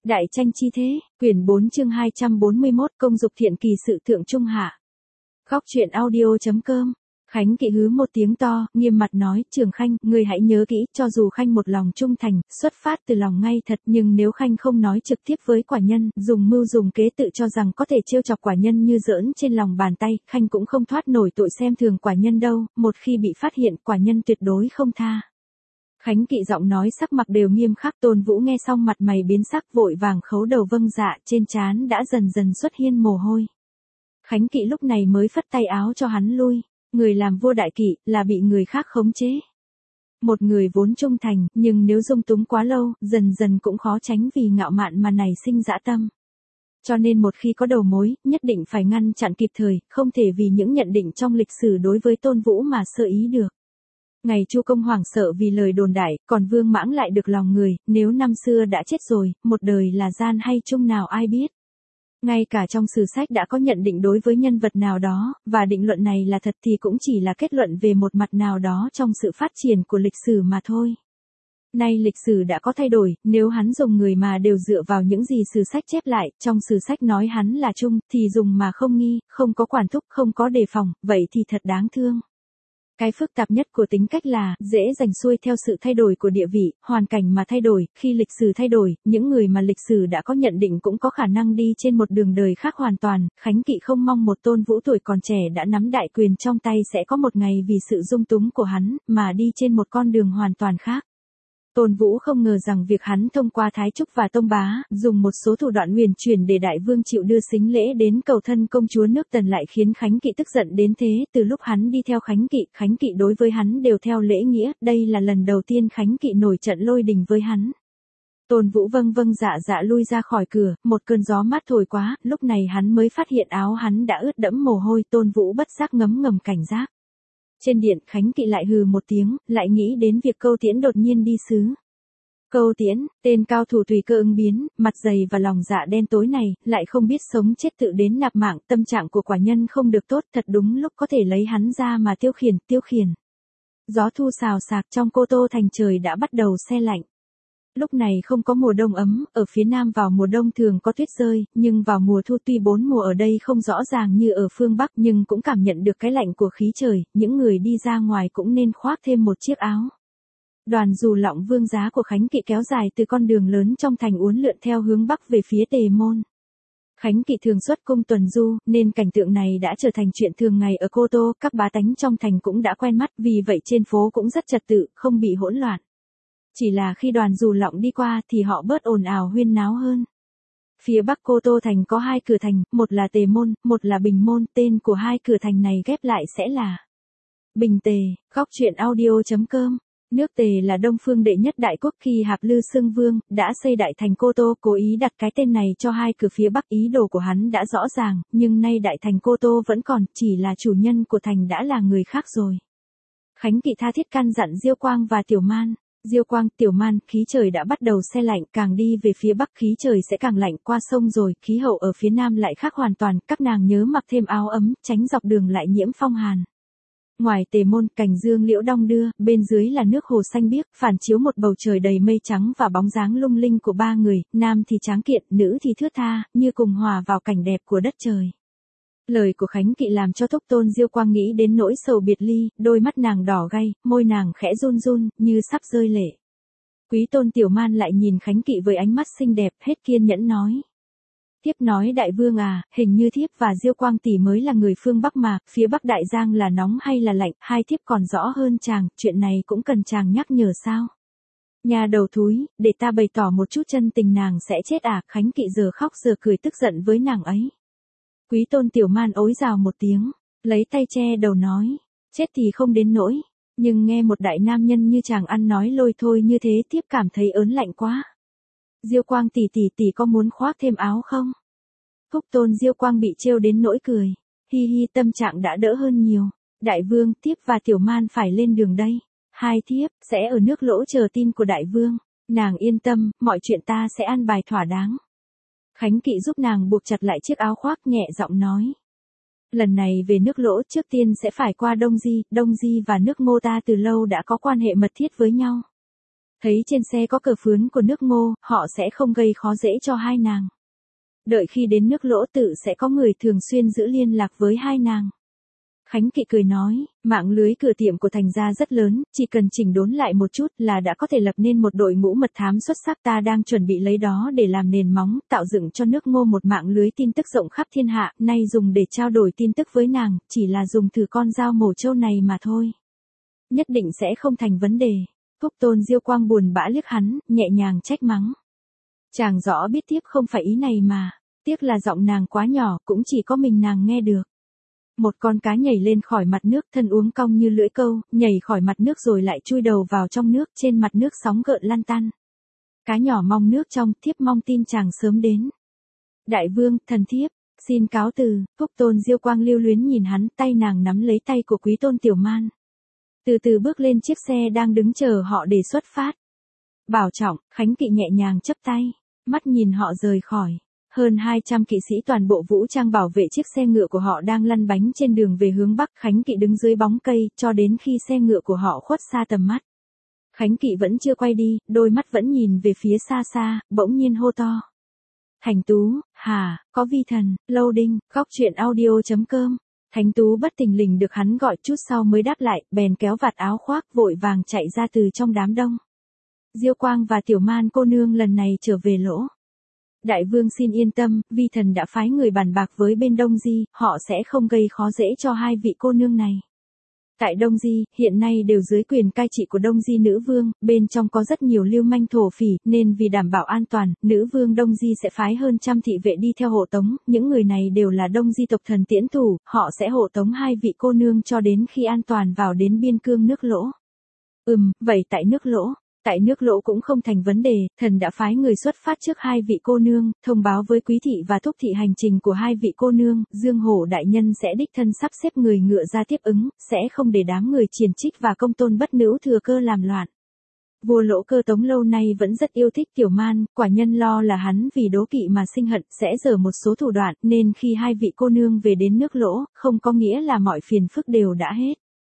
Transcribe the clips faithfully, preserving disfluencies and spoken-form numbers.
Đại tranh chi thế, quyển bốn chương hai trăm bốn mươi mốt công dục thiện kỳ sự thượng trung hạ. Góc truyện audio.com. Khánh Kỵ hứ một tiếng to, nghiêm mặt nói, Trường Khanh, ngươi hãy nhớ kỹ, cho dù Khanh một lòng trung thành, xuất phát từ lòng ngay thật, nhưng nếu Khanh không nói trực tiếp với quả nhân, dùng mưu dùng kế tự cho rằng có thể trêu chọc quả nhân như giỡn trên lòng bàn tay, Khanh cũng không thoát nổi tội xem thường quả nhân đâu, một khi bị phát hiện quả nhân tuyệt đối không tha. Khánh Kỵ giọng nói sắc mặt đều nghiêm khắc. Tôn Vũ nghe xong mặt mày biến sắc, vội vàng khấu đầu vâng dạ, trên trán đã dần dần xuất hiện mồ hôi. Khánh Kỵ lúc này mới phất tay áo cho hắn lui, người làm vua đại kỵ, là bị người khác khống chế. Một người vốn trung thành, nhưng nếu dung túng quá lâu, dần dần cũng khó tránh vì ngạo mạn mà nảy sinh dã tâm. Cho nên một khi có đầu mối, nhất định phải ngăn chặn kịp thời, không thể vì những nhận định trong lịch sử đối với Tôn Vũ mà sơ ý được. Ngày Chu Công hoảng sợ vì lời đồn đại, còn Vương Mãng lại được lòng người, nếu năm xưa đã chết rồi, một đời là gian hay chung nào ai biết. Ngay cả trong sử sách đã có nhận định đối với nhân vật nào đó, và định luận này là thật thì cũng chỉ là kết luận về một mặt nào đó trong sự phát triển của lịch sử mà thôi. Nay lịch sử đã có thay đổi, nếu hắn dùng người mà đều dựa vào những gì sử sách chép lại, trong sử sách nói hắn là trung, thì dùng mà không nghi, không có quản thúc, không có đề phòng, vậy thì thật đáng thương. Cái phức tạp nhất của tính cách là, dễ dành xuôi theo sự thay đổi của địa vị, hoàn cảnh mà thay đổi, khi lịch sử thay đổi, những người mà lịch sử đã có nhận định cũng có khả năng đi trên một đường đời khác hoàn toàn. Khánh Kỵ không mong một Tôn Vũ tuổi còn trẻ đã nắm đại quyền trong tay sẽ có một ngày vì sự dung túng của hắn, mà đi trên một con đường hoàn toàn khác. Tôn Vũ không ngờ rằng việc hắn thông qua Thái Trúc và Tông Bá, dùng một số thủ đoạn huyền chuyển để đại vương chịu đưa sính lễ đến cầu thân công chúa nước Tần lại khiến Khánh Kỵ tức giận đến thế. Từ lúc hắn đi theo Khánh Kỵ, Khánh Kỵ đối với hắn đều theo lễ nghĩa, đây là lần đầu tiên Khánh Kỵ nổi trận lôi đình với hắn. Tôn Vũ vâng vâng dạ dạ lui ra khỏi cửa, một cơn gió mát thổi quá, lúc này hắn mới phát hiện áo hắn đã ướt đẫm mồ hôi. Tôn Vũ bất giác ngấm ngầm cảnh giác. Trên điện, Khánh Kỵ lại hừ một tiếng, lại nghĩ đến việc Câu Tiễn đột nhiên đi xứ. Câu Tiễn, tên cao thủ tùy cơ ứng biến, mặt dày và lòng dạ đen tối này, lại không biết sống chết tự đến nạp mạng, tâm trạng của quả nhân không được tốt, thật đúng lúc có thể lấy hắn ra mà tiêu khiển, tiêu khiển. Gió thu xào xạc trong Cô Tô thành trời đã bắt đầu se lạnh. Lúc này không có mùa đông ấm, ở phía nam vào mùa đông thường có tuyết rơi, nhưng vào mùa thu tuy bốn mùa ở đây không rõ ràng như ở phương Bắc nhưng cũng cảm nhận được cái lạnh của khí trời, những người đi ra ngoài cũng nên khoác thêm một chiếc áo. Đoàn dù lọng vương giá của Khánh Kỵ kéo dài từ con đường lớn trong thành uốn lượn theo hướng Bắc về phía Tề Môn. Khánh Kỵ thường xuất cung tuần du, nên cảnh tượng này đã trở thành chuyện thường ngày ở Cô Tô, các bá tánh trong thành cũng đã quen mắt, vì vậy trên phố cũng rất trật tự, không bị hỗn loạn. Chỉ là khi đoàn dù lọng đi qua thì họ bớt ồn ào huyên náo hơn. Phía Bắc Cô Tô thành có hai cửa thành, một là Tề Môn, một là Bình Môn, tên của hai cửa thành này ghép lại sẽ là Bình Tề. Góc truyện audio.com. Nước Tề là Đông Phương đệ nhất đại quốc, khi Hạp Lư Xương Vương đã xây đại thành Cô Tô, cố ý đặt cái tên này cho hai cửa phía Bắc. Ý đồ của hắn đã rõ ràng, nhưng nay đại thành Cô Tô vẫn còn, chỉ là chủ nhân của thành đã là người khác rồi. Khánh Kỵ tha thiết căn dặn Diêu Quang và Tiểu Man. Diêu Quang, Tiểu Man, khí trời đã bắt đầu se lạnh, càng đi về phía Bắc khí trời sẽ càng lạnh. Qua sông rồi, khí hậu ở phía Nam lại khác hoàn toàn, các nàng nhớ mặc thêm áo ấm, tránh dọc đường lại nhiễm phong hàn. Ngoài Tề Môn, cành dương liễu đong đưa, bên dưới là nước hồ xanh biếc, phản chiếu một bầu trời đầy mây trắng và bóng dáng lung linh của ba người, nam thì tráng kiện, nữ thì thướt tha, như cùng hòa vào cảnh đẹp của đất trời. Lời của Khánh Kỵ làm cho Thúc Tôn Diêu Quang nghĩ đến nỗi sầu biệt ly, đôi mắt nàng đỏ gay, môi nàng khẽ run run, như sắp rơi lệ. Quý Tôn Tiểu Man lại nhìn Khánh Kỵ với ánh mắt xinh đẹp, hết kiên nhẫn nói. Thiếp nói đại vương à, hình như thiếp và Diêu Quang tỷ mới là người phương Bắc mà, phía Bắc Đại Giang là nóng hay là lạnh, hai thiếp còn rõ hơn chàng, chuyện này cũng cần chàng nhắc nhở sao? Nhà đầu thúi, để ta bày tỏ một chút chân tình nàng sẽ chết à? Khánh Kỵ giờ khóc giờ cười tức giận với nàng ấy. Quý Tôn Tiểu Man ối rào một tiếng, lấy tay che đầu nói, chết thì không đến nỗi, nhưng nghe một đại nam nhân như chàng ăn nói lôi thôi như thế thiếp cảm thấy ớn lạnh quá. Diêu Quang tỷ tỷ tỷ có muốn khoác thêm áo không? Thúc Tôn Diêu Quang bị trêu đến nỗi cười, hi hi, tâm trạng đã đỡ hơn nhiều. Đại vương, thiếp và Tiểu Man phải lên đường đây. Hai thiếp sẽ ở nước Lỗ chờ tin của đại vương. Nàng yên tâm, mọi chuyện ta sẽ an bài thỏa đáng. Khánh Kỵ giúp nàng buộc chặt lại chiếc áo khoác, nhẹ giọng nói. Lần này về nước Lỗ trước tiên sẽ phải qua Đông Di, Đông Di và nước Ngô ta từ lâu đã có quan hệ mật thiết với nhau. Thấy trên xe có cờ phướn của nước Ngô, họ sẽ không gây khó dễ cho hai nàng. Đợi khi đến nước Lỗ tự sẽ có người thường xuyên giữ liên lạc với hai nàng. Khánh Kỵ cười nói, mạng lưới cửa tiệm của Thành gia rất lớn, chỉ cần chỉnh đốn lại một chút là đã có thể lập nên một đội ngũ mật thám xuất sắc. Ta đang chuẩn bị lấy đó để làm nền móng, tạo dựng cho nước Ngô một mạng lưới tin tức rộng khắp thiên hạ, nay dùng để trao đổi tin tức với nàng, chỉ là dùng thử con dao mổ trâu này mà thôi. Nhất định sẽ không thành vấn đề. Thúc Tôn Diêu Quang buồn bã liếc hắn, nhẹ nhàng trách mắng. Chàng rõ biết tiếp không phải ý này mà, tiếc là giọng nàng quá nhỏ, cũng chỉ có mình nàng nghe được. Một con cá nhảy lên khỏi mặt nước, thân uốn cong như lưỡi câu, nhảy khỏi mặt nước rồi lại chui đầu vào trong nước, trên mặt nước sóng gợn lăn tăn. Cá nhỏ mong nước trong, thiếp mong tin chàng sớm đến. Đại vương, thần thiếp, xin cáo từ. Phúc Tôn Diêu Quang lưu luyến nhìn hắn, tay nàng nắm lấy tay của Quý Tôn Tiểu Man. Từ từ bước lên chiếc xe đang đứng chờ họ để xuất phát. Bảo trọng. Khánh Kỵ nhẹ nhàng chắp tay, mắt nhìn họ rời khỏi. Hơn hai trăm kỵ sĩ toàn bộ vũ trang bảo vệ chiếc xe ngựa của họ đang lăn bánh trên đường về hướng Bắc. Khánh Kỵ đứng dưới bóng cây, cho đến khi xe ngựa của họ khuất xa tầm mắt. Khánh Kỵ vẫn chưa quay đi, đôi mắt vẫn nhìn về phía xa xa, bỗng nhiên hô to. Thành Tú, hả, có Vi Thần, loading, góc truyện audio chấm com. Thành Tú bất thình lình được hắn gọi chút sau mới đáp lại, bèn kéo vạt áo khoác vội vàng chạy ra từ trong đám đông. Diêu Quang và Tiểu Man cô nương lần này trở về Lỗ. Đại vương xin yên tâm, Vi Thần đã phái người bàn bạc với bên Đông Di, họ sẽ không gây khó dễ cho hai vị cô nương này. Tại Đông Di, hiện nay đều dưới quyền cai trị của Đông Di nữ vương, bên trong có rất nhiều lưu manh thổ phỉ, nên vì đảm bảo an toàn, nữ vương Đông Di sẽ phái hơn trăm thị vệ đi theo hộ tống, những người này đều là Đông Di tộc thần tiễn thủ, họ sẽ hộ tống hai vị cô nương cho đến khi an toàn vào đến biên cương nước Lỗ. Ừm, vậy tại nước Lỗ. Tại nước Lỗ cũng không thành vấn đề, thần đã phái người xuất phát trước hai vị cô nương, thông báo với Quý thị và Thúc thị hành trình của hai vị cô nương, Dương Hổ đại nhân sẽ đích thân sắp xếp người ngựa ra tiếp ứng, sẽ không để đám người Triền Trích và Công Tôn Bất Nữ thừa cơ làm loạn. Vua Lỗ Cơ Tống lâu nay vẫn rất yêu thích Tiểu Man, quả nhân lo là hắn vì đố kỵ mà sinh hận, sẽ giở một số thủ đoạn, nên khi hai vị cô nương về đến nước Lỗ, không có nghĩa là mọi phiền phức đều đã hết.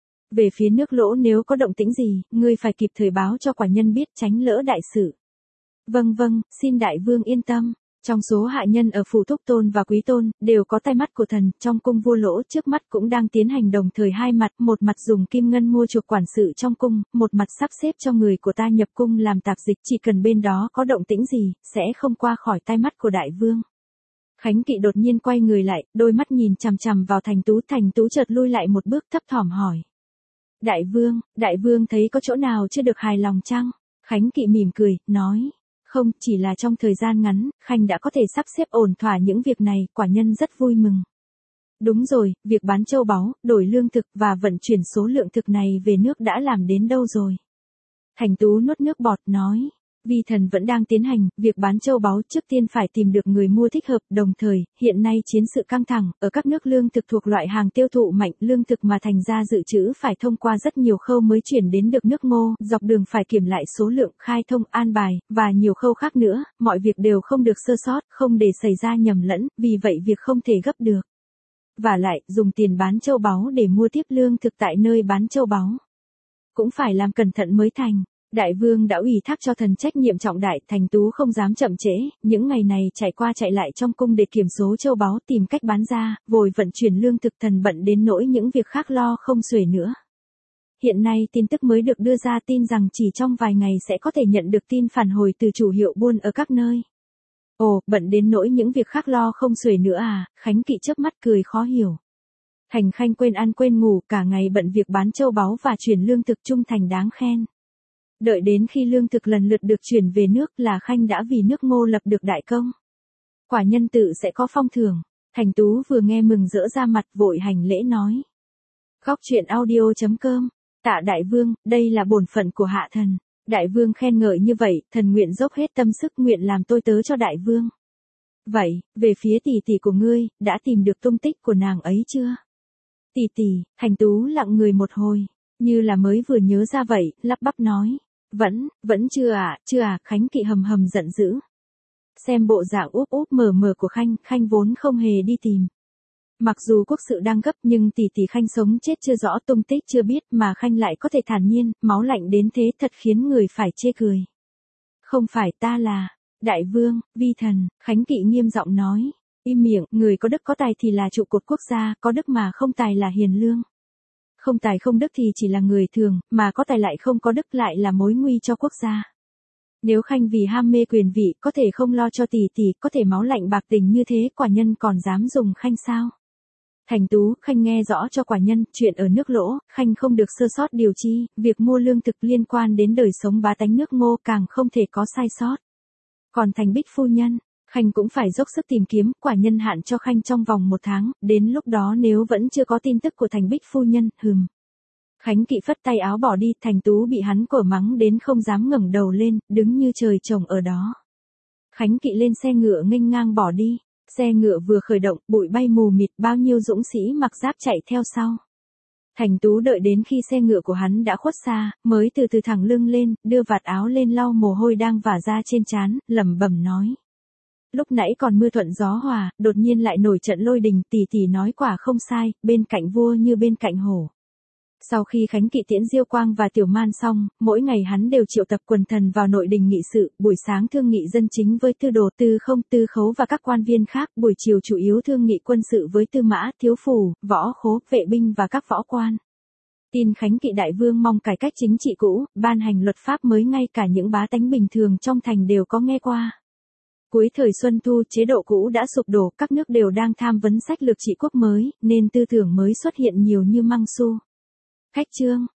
Về phía nước Lỗ nếu có động tĩnh gì, ngươi phải kịp thời báo cho quả nhân biết, tránh lỡ đại sự. Vâng vâng, xin đại vương yên tâm. Trong số hạ nhân ở phủ Thúc Tôn và Quý Tôn, đều có tai mắt của thần, trong cung vua Lỗ trước mắt cũng đang tiến hành đồng thời hai mặt, một mặt dùng kim ngân mua chuộc quản sự trong cung, một mặt sắp xếp cho người của ta nhập cung làm tạp dịch, chỉ cần bên đó có động tĩnh gì, sẽ không qua khỏi tai mắt của đại vương. Khánh Kỵ đột nhiên quay người lại, đôi mắt nhìn chằm chằm vào Thành Tú, Thành Tú chợt lui lại một bước thấp thỏm hỏi. Đại vương, đại vương thấy có chỗ nào chưa được hài lòng chăng? Khánh Kỵ mỉm cười, nói, không, chỉ là trong thời gian ngắn, Khanh đã có thể sắp xếp ổn thỏa những việc này, quả nhân rất vui mừng. Đúng rồi, việc bán châu báu, đổi lương thực và vận chuyển số lượng thực này về nước đã làm đến đâu rồi? Thành Tú nuốt nước bọt, nói. Vi thần vẫn đang tiến hành, việc bán châu báu trước tiên phải tìm được người mua thích hợp, đồng thời, hiện nay chiến sự căng thẳng, ở các nước lương thực thuộc loại hàng tiêu thụ mạnh, lương thực mà Thành gia dự trữ phải thông qua rất nhiều khâu mới chuyển đến được nước Ngô, dọc đường phải kiểm lại số lượng, khai thông, an bài, và nhiều khâu khác nữa, mọi việc đều không được sơ sót, không để xảy ra nhầm lẫn, vì vậy việc không thể gấp được. Và lại, dùng tiền bán châu báu để mua tiếp lương thực tại nơi bán châu báu, cũng phải làm cẩn thận mới thành. Đại vương đã ủy thác cho thần trách nhiệm trọng đại, Thành Tú không dám chậm trễ, những ngày này chạy qua chạy lại trong cung để kiểm số châu báu, tìm cách bán ra, vội vận chuyển lương thực, thần bận đến nỗi những việc khác lo không xuể nữa. Hiện nay tin tức mới được đưa ra tin rằng chỉ trong vài ngày sẽ có thể nhận được tin phản hồi từ chủ hiệu buôn ở các nơi. Ồ, bận đến nỗi những việc khác lo không xuể nữa à? Khánh Kỵ chớp mắt cười khó hiểu. Thành Khanh quên ăn quên ngủ, cả ngày bận việc bán châu báu và chuyển lương thực, trung thành đáng khen. Đợi đến khi lương thực lần lượt được chuyển về nước là Khanh đã vì nước Ngô lập được đại công. Quả nhân tự sẽ có phong thưởng. Thành Tú vừa nghe mừng rỡ ra mặt, vội hành lễ nói. Góc truyện audio chấm com. Tạ đại vương, đây là bổn phận của hạ thần. Đại vương khen ngợi như vậy, thần nguyện dốc hết tâm sức, nguyện làm tôi tớ cho đại vương. Vậy, về phía tỷ tỷ của ngươi, đã tìm được tung tích của nàng ấy chưa? Tỷ tỷ. Thành Tú lặng người một hồi, như là mới vừa nhớ ra vậy, lắp bắp nói. Vẫn, vẫn chưa à, chưa à, Khánh Kỵ hầm hầm giận dữ. Xem bộ dạng úp úp mờ mờ của Khanh, Khanh vốn không hề đi tìm. Mặc dù quốc sự đang gấp nhưng tỷ tỷ Khanh sống chết chưa rõ, tung tích chưa biết mà Khanh lại có thể thản nhiên, máu lạnh đến thế thật khiến người phải chê cười. Không phải ta là đại vương, vi thần, Khánh Kỵ nghiêm giọng nói. Im miệng, người có đức có tài thì là trụ cột quốc gia, có đức mà không tài là hiền lương. Không tài không đức thì chỉ là người thường, mà có tài lại không có đức lại là mối nguy cho quốc gia. Nếu Khanh vì ham mê quyền vị, có thể không lo cho tỷ tỷ, có thể máu lạnh bạc tình như thế, quả nhân còn dám dùng Khanh sao? Thành Tú, Khanh nghe rõ cho quả nhân, chuyện ở nước Lỗ, Khanh không được sơ sót điều chi, việc mua lương thực liên quan đến đời sống bá tánh nước Ngô càng không thể có sai sót. Còn Thành Bích phu nhân, Khanh cũng phải dốc sức tìm kiếm, quả nhân hạn cho Khanh trong vòng một tháng, đến lúc đó nếu vẫn chưa có tin tức của Thành Bích phu nhân, hừm. Khánh Kỵ phất tay áo bỏ đi, Thành Tú bị hắn cổ mắng đến không dám ngẩng đầu lên, đứng như trời trồng ở đó. Khánh Kỵ lên xe ngựa nghênh ngang bỏ đi, xe ngựa vừa khởi động, bụi bay mù mịt, bao nhiêu dũng sĩ mặc giáp chạy theo sau. Thành Tú đợi đến khi xe ngựa của hắn đã khuất xa, mới từ từ thẳng lưng lên, đưa vạt áo lên lau mồ hôi đang vả ra trên trán, lẩm bẩm nói. Lúc nãy còn mưa thuận gió hòa, đột nhiên lại nổi trận lôi đình, tỷ tỷ nói quả không sai, bên cạnh vua như bên cạnh hổ. Sau khi Khánh Kỵ tiễn Diêu Quang và Tiểu Man xong, mỗi ngày hắn đều triệu tập quần thần vào nội đình nghị sự, buổi sáng thương nghị dân chính với Tư Đồ, Tư Không, Tư Khấu và các quan viên khác, buổi chiều chủ yếu thương nghị quân sự với Tư Mã, Thiếu Phủ, Võ Khố, vệ binh và các võ quan. Tin Khánh Kỵ đại vương mong cải cách chính trị cũ, ban hành luật pháp mới, ngay cả những bá tánh bình thường trong thành đều có nghe qua. Cuối thời Xuân Thu, chế độ cũ đã sụp đổ, các nước đều đang tham vấn sách lược trị quốc mới, nên tư tưởng mới xuất hiện nhiều như măng su. Cách chương